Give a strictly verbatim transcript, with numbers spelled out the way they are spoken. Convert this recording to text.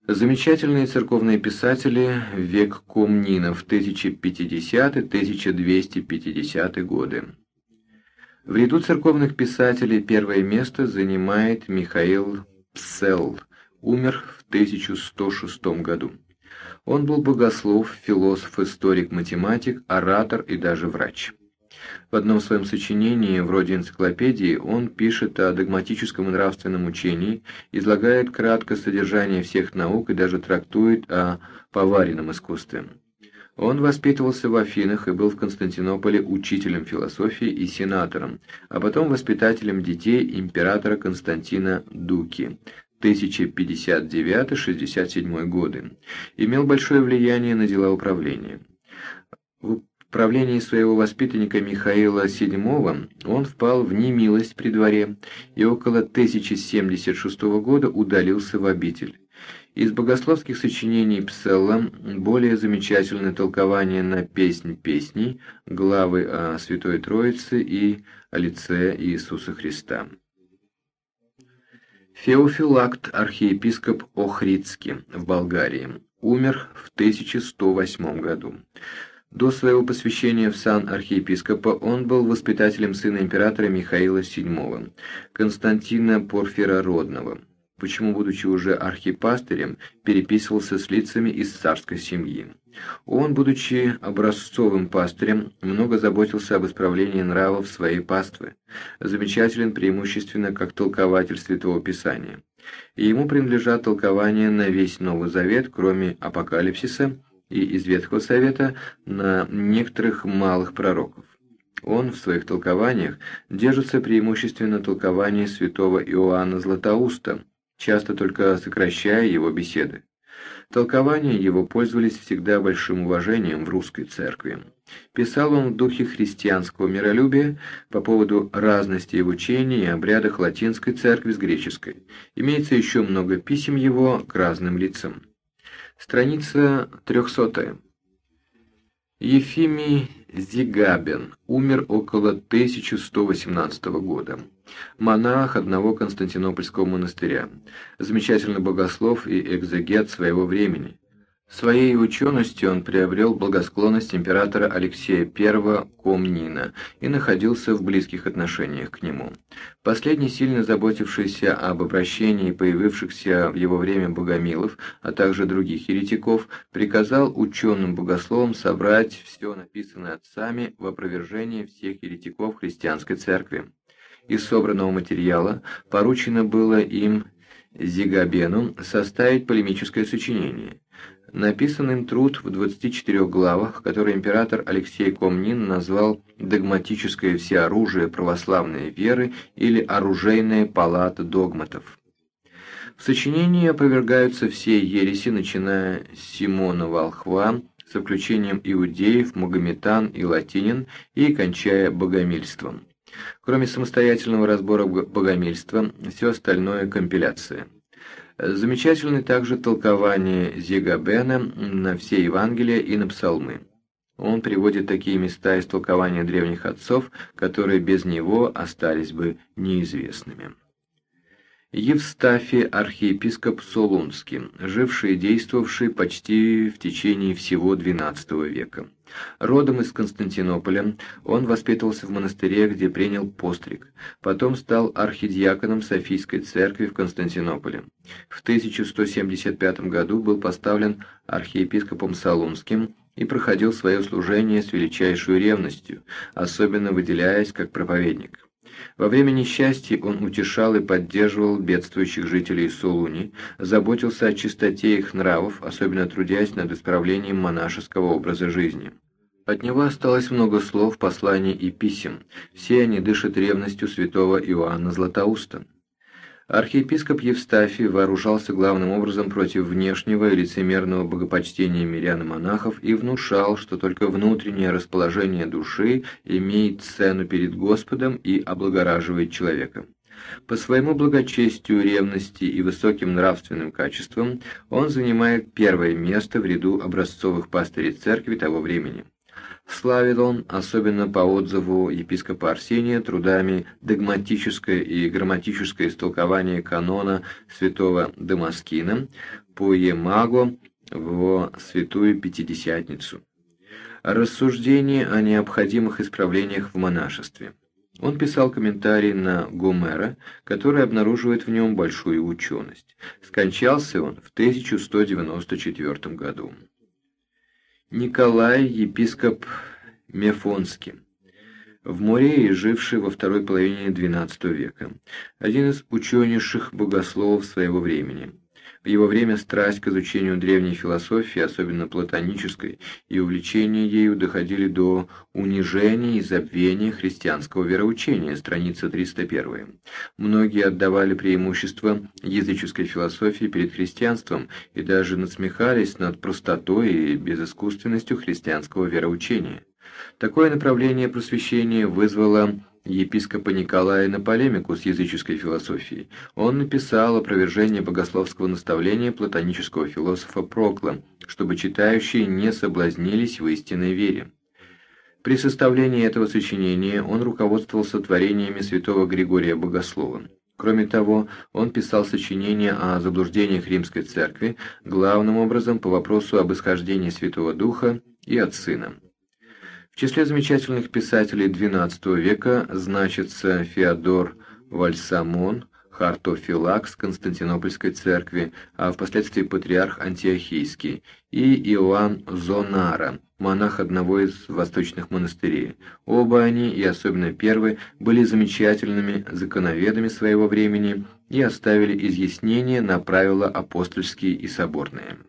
Замечательные церковные писатели в век Комнинов, тысяча пятидесятый — тысяча двести пятидесятый годы. В ряду церковных писателей первое место занимает Михаил Псел, умер в тысяча сто шестом году. Он был богослов, философ, историк, математик, оратор и даже врач. В одном своем сочинении, вроде энциклопедии, он пишет о догматическом и нравственном учении, излагает кратко содержание всех наук и даже трактует о поваренном искусстве. Он воспитывался в Афинах и был в Константинополе учителем философии и сенатором, а потом воспитателем детей императора Константина Дуки, тысяча пятьдесят девятый — шестьдесят седьмой годы, имел большое влияние на дела управления. В правлении своего воспитанника Михаила седьмого он впал в немилость при дворе и около тысяча семьдесят шестого года удалился в обитель. Из богословских сочинений Пселла более замечательное толкование на «Песнь песней», главы о Святой Троице и о лице Иисуса Христа. Феофилакт, архиепископ Охридский в Болгарии, умер в тысяча сто восьмом году. До своего посвящения в сан архиепископа он был воспитателем сына императора Михаила седьмого, Константина Порфирородного, почему, будучи уже архипастырем, переписывался с лицами из царской семьи. Он, будучи образцовым пастырем, много заботился об исправлении нравов своей паствы, замечателен преимущественно как толкователь Святого Писания. И ему принадлежат толкования на весь Новый Завет, кроме Апокалипсиса, и из Ветхого Завета на некоторых малых пророков. Он в своих толкованиях держится преимущественно толкования святого Иоанна Златоуста, часто только сокращая его беседы. Толкования его пользовались всегда большим уважением в русской церкви. Писал он в духе христианского миролюбия по поводу разности в учении и обрядах латинской церкви с греческой. Имеется еще много писем его к разным лицам. Страница трехсотая. Ефимий Зигабен умер около тысяча сто восемнадцатого года. Монах одного Константинопольского монастыря, замечательный богослов и экзегет своего времени. Своей ученостью он приобрел благосклонность императора Алексея Первого Комнина и находился в близких отношениях к нему. Последний, сильно заботившийся об обращении появившихся в его время богомилов, а также других еретиков, приказал ученым богословам собрать все написанное отцами в опровержение всех еретиков христианской церкви. Из собранного материала поручено было им, Зигабену, составить полемическое сочинение. Написан им труд в двадцати четырёх главах, который император Алексей Комнин назвал «Догматическое всеоружие православной веры» или «Оружейная палата догматов». В сочинении опровергаются все ереси, начиная с Симона Волхва, со включением иудеев, магометан и латинин, и кончая богомильством. Кроме самостоятельного разбора богомильства, все остальное – компиляция. Замечательны также толкования Зигабена на все Евангелия и на псалмы. Он приводит такие места из толкования древних отцов, которые без него остались бы неизвестными. Евстафий, архиепископ Солунский, живший и действовавший почти в течение всего двенадцатого века. Родом из Константинополя, он воспитывался в монастыре, где принял постриг, потом стал архидиаконом Софийской церкви в Константинополе. В тысяча сто семьдесят пятом году был поставлен архиепископом Солунским и проходил свое служение с величайшей ревностью, особенно выделяясь как проповедник. Во время несчастья он утешал и поддерживал бедствующих жителей Солуни, заботился о чистоте их нравов, особенно трудясь над исправлением монашеского образа жизни. От него осталось много слов, посланий и писем, все они дышат ревностью святого Иоанна Златоуста. Архиепископ Евстафий вооружался главным образом против внешнего и лицемерного богопочтения мирян и монахов и внушал, что только внутреннее расположение души имеет цену перед Господом и облагораживает человека. По своему благочестию, ревности и высоким нравственным качествам он занимает первое место в ряду образцовых пастырей церкви того времени. Славил он, особенно по отзыву епископа Арсения, трудами «Догматическое и грамматическое истолкование канона святого Дамаскина» по Емаго в Святую Пятидесятницу. Рассуждение о необходимых исправлениях в монашестве. Он писал комментарий на Гомера, который обнаруживает в нем большую ученость. Скончался он в тысяча сто девяносто четвёртом году. Николай, епископ Мефонский, в Морее, живший во второй половине двенадцатого века, один из ученейших богословов своего времени. В его время страсть к изучению древней философии, особенно платонической, и увлечение ею доходили до унижения и забвения христианского вероучения, страница триста первая. Многие отдавали преимущество языческой философии перед христианством и даже насмехались над простотой и безыскусственностью христианского вероучения. Такое направление просвещения вызвало епископа Николая на полемику с языческой философией. Он написал опровержение богословского наставления платонического философа Прокла, чтобы читающие не соблазнились в истинной вере. При составлении этого сочинения он руководствовался творениями святого Григория Богослова. Кроме того, он писал сочинения о заблуждениях Римской Церкви, главным образом по вопросу об исхождении Святого Духа и от Сына. В числе замечательных писателей двенадцатого века значится Феодор Вальсамон, хартофилакс Константинопольской церкви, а впоследствии патриарх Антиохийский, и Иоанн Зонара, монах одного из восточных монастырей. Оба они, и особенно первый, были замечательными законоведами своего времени и оставили изъяснения на правила апостольские и соборные.